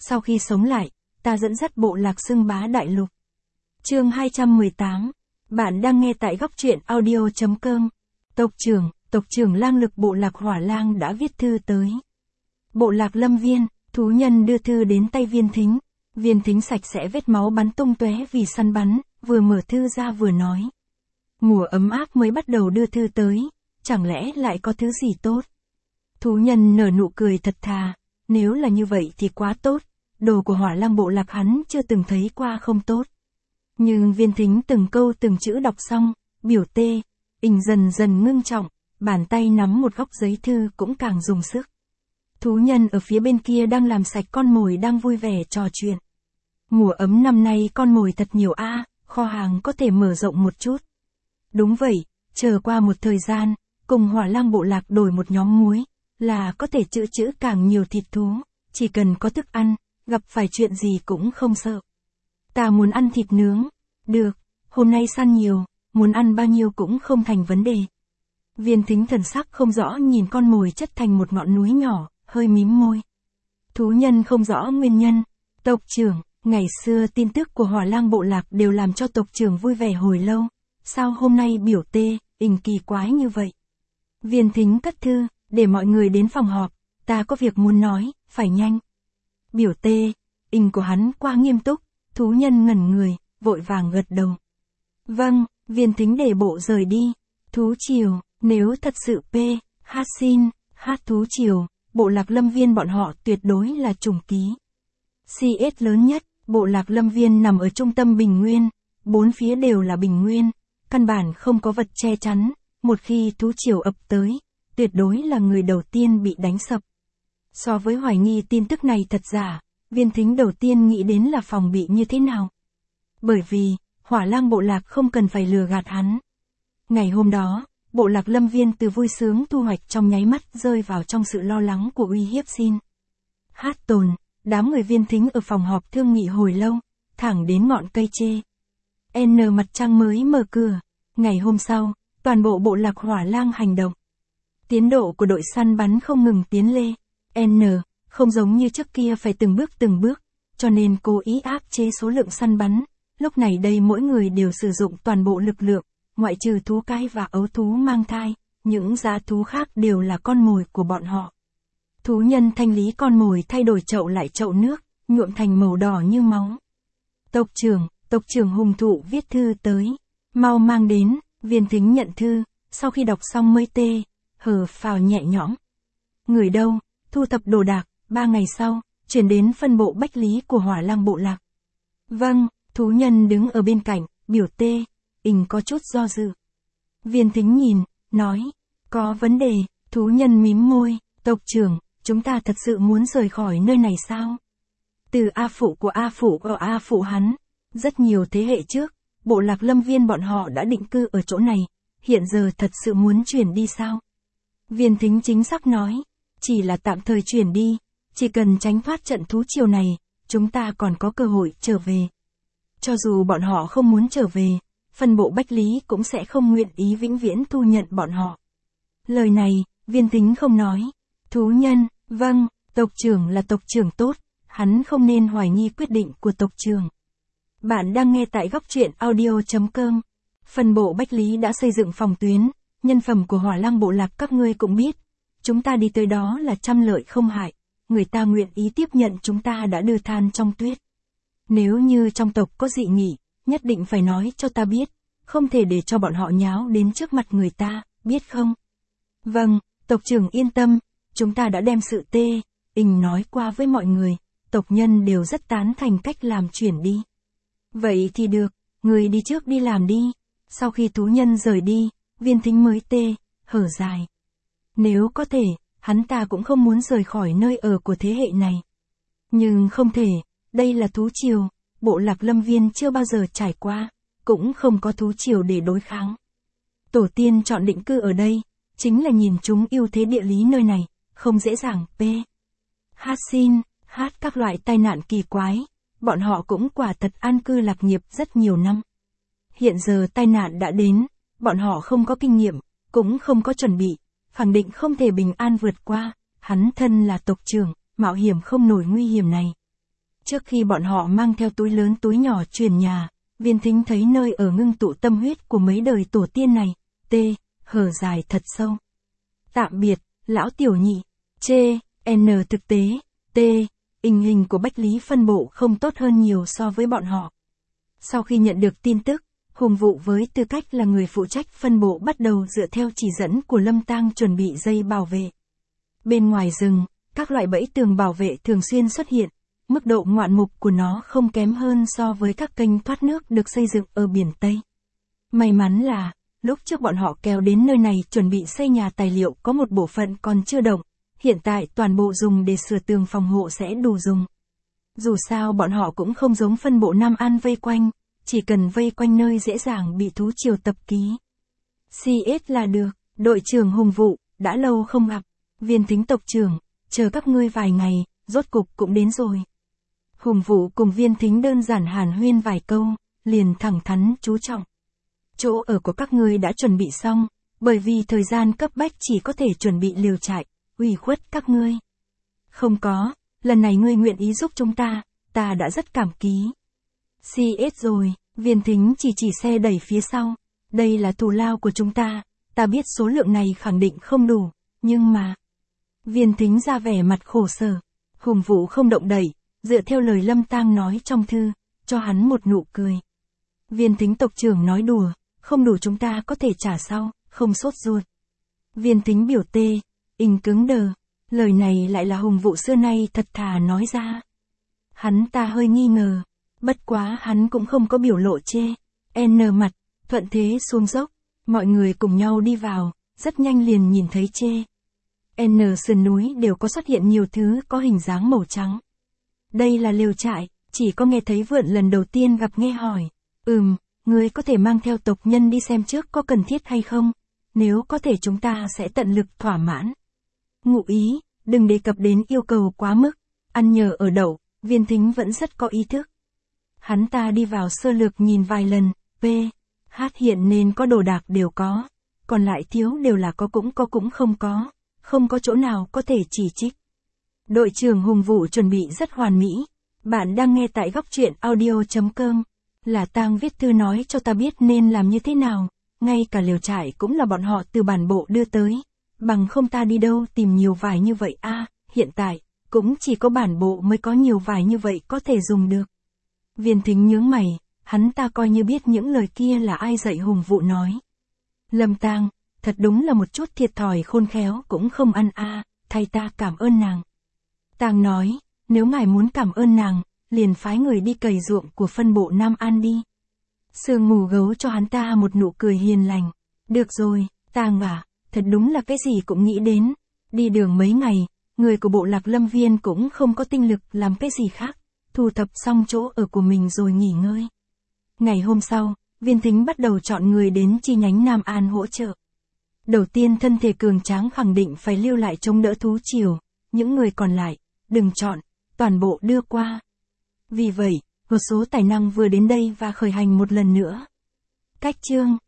Sau khi sống lại, ta dẫn dắt bộ lạc xưng bá đại lục. Chương 218. Bạn đang nghe tại góc truyện audio.com. Tộc trưởng lang lực bộ lạc Hỏa Lang đã viết thư tới bộ lạc Lâm Viên. Thú nhân đưa thư đến tay Viên Thính. Viên Thính sạch sẽ vết máu bắn tung tóe vì săn bắn, vừa mở thư ra vừa nói. Mùa ấm áp mới bắt đầu đưa thư tới, chẳng lẽ lại có thứ gì tốt? Thú nhân nở nụ cười thật thà, nếu là như vậy thì quá tốt, đồ của Hỏa Lang bộ lạc hắn chưa từng thấy qua không tốt. Nhưng Viên Thính từng câu từng chữ đọc xong, biểu tê, dần dần ngưng trọng, bàn tay nắm một góc giấy thư cũng càng dùng sức. Thú nhân ở phía bên kia đang làm sạch con mồi đang vui vẻ trò chuyện. Mùa ấm năm nay con mồi thật nhiều kho hàng có thể mở rộng một chút. Đúng vậy, chờ qua một thời gian, cùng Hỏa Lang bộ lạc đổi một nhóm muối, là có thể trữ càng nhiều thịt thú, chỉ cần có thức ăn, gặp phải chuyện gì cũng không sợ. Ta muốn ăn thịt nướng. Được, hôm nay săn nhiều, muốn ăn bao nhiêu cũng không thành vấn đề. Viên Thính thần sắc không rõ nhìn con mồi chất thành một ngọn núi nhỏ, hơi mím môi. Thú nhân không rõ nguyên nhân. Tộc trưởng, ngày xưa tin tức của Hỏa Lang bộ lạc đều làm cho tộc trưởng vui vẻ hồi lâu. Sao hôm nay biểu tê, kỳ quái như vậy? Viên Thính cất thư, để mọi người đến phòng họp, ta có việc muốn nói, phải nhanh. Biểu tê, của hắn quá nghiêm túc, thú nhân ngẩn người, vội vàng gật đầu. Vâng, Viên Thính để bộ rời đi. Thú triều, nếu thật sự hát thú triều, bộ lạc Lâm Viên bọn họ tuyệt đối là trùng ký. CS lớn nhất, bộ lạc Lâm Viên nằm ở trung tâm bình nguyên, bốn phía đều là bình nguyên, căn bản không có vật che chắn, một khi thú triều ập tới, tuyệt đối là người đầu tiên bị đánh sập. So với hoài nghi tin tức này thật giả, Viên Thính đầu tiên nghĩ đến là phòng bị như thế nào. Bởi vì, Hỏa Lang bộ lạc không cần phải lừa gạt hắn. Ngày hôm đó, bộ lạc Lâm Viên từ vui sướng thu hoạch trong nháy mắt rơi vào trong sự lo lắng của uy hiếp xin. Hát tồn, đám người Viên Thính ở phòng họp thương nghị hồi lâu, thẳng đến ngọn cây chê. Mặt trăng mới mở cửa. Ngày hôm sau, toàn bộ bộ lạc Hỏa Lang hành động. Tiến độ của đội săn bắn không ngừng tiến lên. Không giống như trước kia phải từng bước, cho nên cố ý áp chế số lượng săn bắn. Lúc này đây mỗi người đều sử dụng toàn bộ lực lượng, ngoại trừ thú cái và ấu thú mang thai, những dã thú khác đều là con mồi của bọn họ. Thú nhân thanh lý con mồi thay đổi chậu lại chậu nước, nhuộm thành màu đỏ như máu. Tộc trưởng Hùng Thụ viết thư tới, mau mang đến. Viên Thính nhận thư, sau khi đọc xong mới phào nhẹ nhõm. Người đâu, thu thập đồ đạc, 3 ngày sau, chuyển đến phân bộ bách lý của Hỏa Lang bộ lạc. Vâng, thú nhân đứng ở bên cạnh, biểu tê, có chút do dự. Viên Thính nhìn, nói, có vấn đề. Thú nhân mím môi, tộc trưởng, chúng ta thật sự muốn rời khỏi nơi này sao? Từ A phụ hắn, rất nhiều thế hệ trước, bộ lạc Lâm Viên bọn họ đã định cư ở chỗ này, hiện giờ thật sự muốn chuyển đi sao? Viên Thính chính xác nói, chỉ là tạm thời chuyển đi, chỉ cần tránh thoát trận thú triều này, chúng ta còn có cơ hội trở về. Cho dù bọn họ không muốn trở về, phân bộ bách lý cũng sẽ không nguyện ý vĩnh viễn thu nhận bọn họ. Lời này, Viên Thính không nói. Thú nhân, vâng, tộc trưởng là tộc trưởng tốt, hắn không nên hoài nghi quyết định của tộc trưởng. Bạn đang nghe tại góc truyện audio.com. Phân bộ bách lý đã xây dựng phòng tuyến, nhân phẩm của Hỏa Lang bộ lạc các ngươi cũng biết. Chúng ta đi tới đó là trăm lợi không hại, người ta nguyện ý tiếp nhận chúng ta đã đưa than trong tuyết. Nếu như trong tộc có dị nghị, nhất định phải nói cho ta biết, không thể để cho bọn họ nháo đến trước mặt người ta, biết không? Vâng, tộc trưởng yên tâm, chúng ta đã đem sự nói qua với mọi người, tộc nhân đều rất tán thành cách làm chuyển đi. Vậy thì được, người đi trước đi làm đi. Sau khi thú nhân rời đi, Viên Thính mới hở dài. Nếu có thể, hắn ta cũng không muốn rời khỏi nơi ở của thế hệ này. Nhưng không thể, đây là thú triều, bộ lạc Lâm Viên chưa bao giờ trải qua, cũng không có thú triều để đối kháng. Tổ tiên chọn định cư ở đây, chính là nhìn chúng ưu thế địa lý nơi này, không dễ dàng hát các loại tai nạn kỳ quái, bọn họ cũng quả thật an cư lạc nghiệp rất nhiều năm. Hiện giờ tai nạn đã đến, bọn họ không có kinh nghiệm, cũng không có chuẩn bị, khẳng định không thể bình an vượt qua, hắn thân là tộc trưởng, mạo hiểm không nổi nguy hiểm này. Trước khi bọn họ mang theo túi lớn túi nhỏ chuyển nhà, Viên Thính thấy nơi ở ngưng tụ tâm huyết của mấy đời tổ tiên này, hở dài thật sâu. Tạm biệt, lão tiểu nhị, thực tế, hình của Bách Lý phân bộ không tốt hơn nhiều so với bọn họ. Sau khi nhận được tin tức, Hùng Vụ với tư cách là người phụ trách phân bộ bắt đầu dựa theo chỉ dẫn của Lâm Tang chuẩn bị dây bảo vệ. Bên ngoài rừng, các loại bẫy tường bảo vệ thường xuyên xuất hiện, mức độ ngoạn mục của nó không kém hơn so với các kênh thoát nước được xây dựng ở biển Tây. May mắn là, lúc trước bọn họ kéo đến nơi này chuẩn bị xây nhà tài liệu có một bộ phận còn chưa động, hiện tại toàn bộ dùng để sửa tường phòng hộ sẽ đủ dùng. Dù sao bọn họ cũng không giống phân bộ Nam An vây quanh, chỉ cần vây quanh nơi dễ dàng bị thú triều tập ký. CS là được, đội trưởng Hùng Vụ, đã lâu không gặp. Viên Thính tộc trưởng, chờ các ngươi vài ngày, rốt cục cũng đến rồi. Hùng Vụ cùng Viên Thính đơn giản hàn huyên vài câu, liền thẳng thắn chú trọng. Chỗ ở của các ngươi đã chuẩn bị xong, bởi vì thời gian cấp bách chỉ có thể chuẩn bị liều trại, ủy khuất các ngươi. Không có, lần này ngươi nguyện ý giúp chúng ta đã rất cảm ký. CS rồi, Viên Thính chỉ xe đẩy phía sau. Đây là thù lao của chúng ta biết số lượng này khẳng định không đủ, nhưng mà... Viên Thính ra vẻ mặt khổ sở. Hùng Vụ không động đậy, dựa theo lời Lâm Tang nói trong thư, cho hắn một nụ cười. Viên Thính tộc trưởng nói đùa, không đủ chúng ta có thể trả sau, không sốt ruột. Viên Thính biểu cứng đờ, lời này lại là Hùng Vụ xưa nay thật thà nói ra. Hắn ta hơi nghi ngờ, bất quá hắn cũng không có biểu lộ mặt, thuận thế xuống dốc, mọi người cùng nhau đi vào, rất nhanh liền nhìn thấy sườn núi đều có xuất hiện nhiều thứ có hình dáng màu trắng. Đây là lều trại, chỉ có nghe thấy Vượn lần đầu tiên gặp nghe hỏi. Ngươi có thể mang theo tộc nhân đi xem trước có cần thiết hay không? Nếu có thể chúng ta sẽ tận lực thỏa mãn. Ngụ ý, đừng đề cập đến yêu cầu quá mức, ăn nhờ ở đậu, Viên Thính vẫn rất có ý thức. Hắn ta đi vào sơ lược nhìn vài lần, hiện nên có đồ đạc đều có, còn lại thiếu đều là có cũng không có chỗ nào có thể chỉ trích. Đội trưởng Hùng Vụ chuẩn bị rất hoàn mỹ. Bạn đang nghe tại góc truyện audio.com. Là Tang viết thư nói cho ta biết nên làm như thế nào, ngay cả liều trại cũng là bọn họ từ bản bộ đưa tới. Bằng không ta đi đâu tìm nhiều vải như vậy hiện tại, cũng chỉ có bản bộ mới có nhiều vải như vậy có thể dùng được. Viên Thính nhướng mày, hắn ta coi như biết những lời kia là ai dạy Hùng Vụ nói. Lâm Tang, thật đúng là một chút thiệt thòi khôn khéo cũng không ăn thay ta cảm ơn nàng. Tang nói, nếu ngài muốn cảm ơn nàng, liền phái người đi cày ruộng của phân bộ Nam An đi. Sương Mù Gấu cho hắn ta một nụ cười hiền lành. Được rồi, Tang thật đúng là cái gì cũng nghĩ đến. Đi đường mấy ngày, người của bộ lạc Lâm Viên cũng không có tinh lực làm cái gì khác. Thu thập xong chỗ ở của mình rồi nghỉ ngơi. Ngày hôm sau, Viên Thính bắt đầu chọn người đến chi nhánh Nam An hỗ trợ. Đầu tiên thân thể cường tráng khẳng định phải lưu lại chống đỡ thú triều, những người còn lại, đừng chọn, toàn bộ đưa qua. Vì vậy, một số tài năng vừa đến đây và khởi hành một lần nữa. Cách chương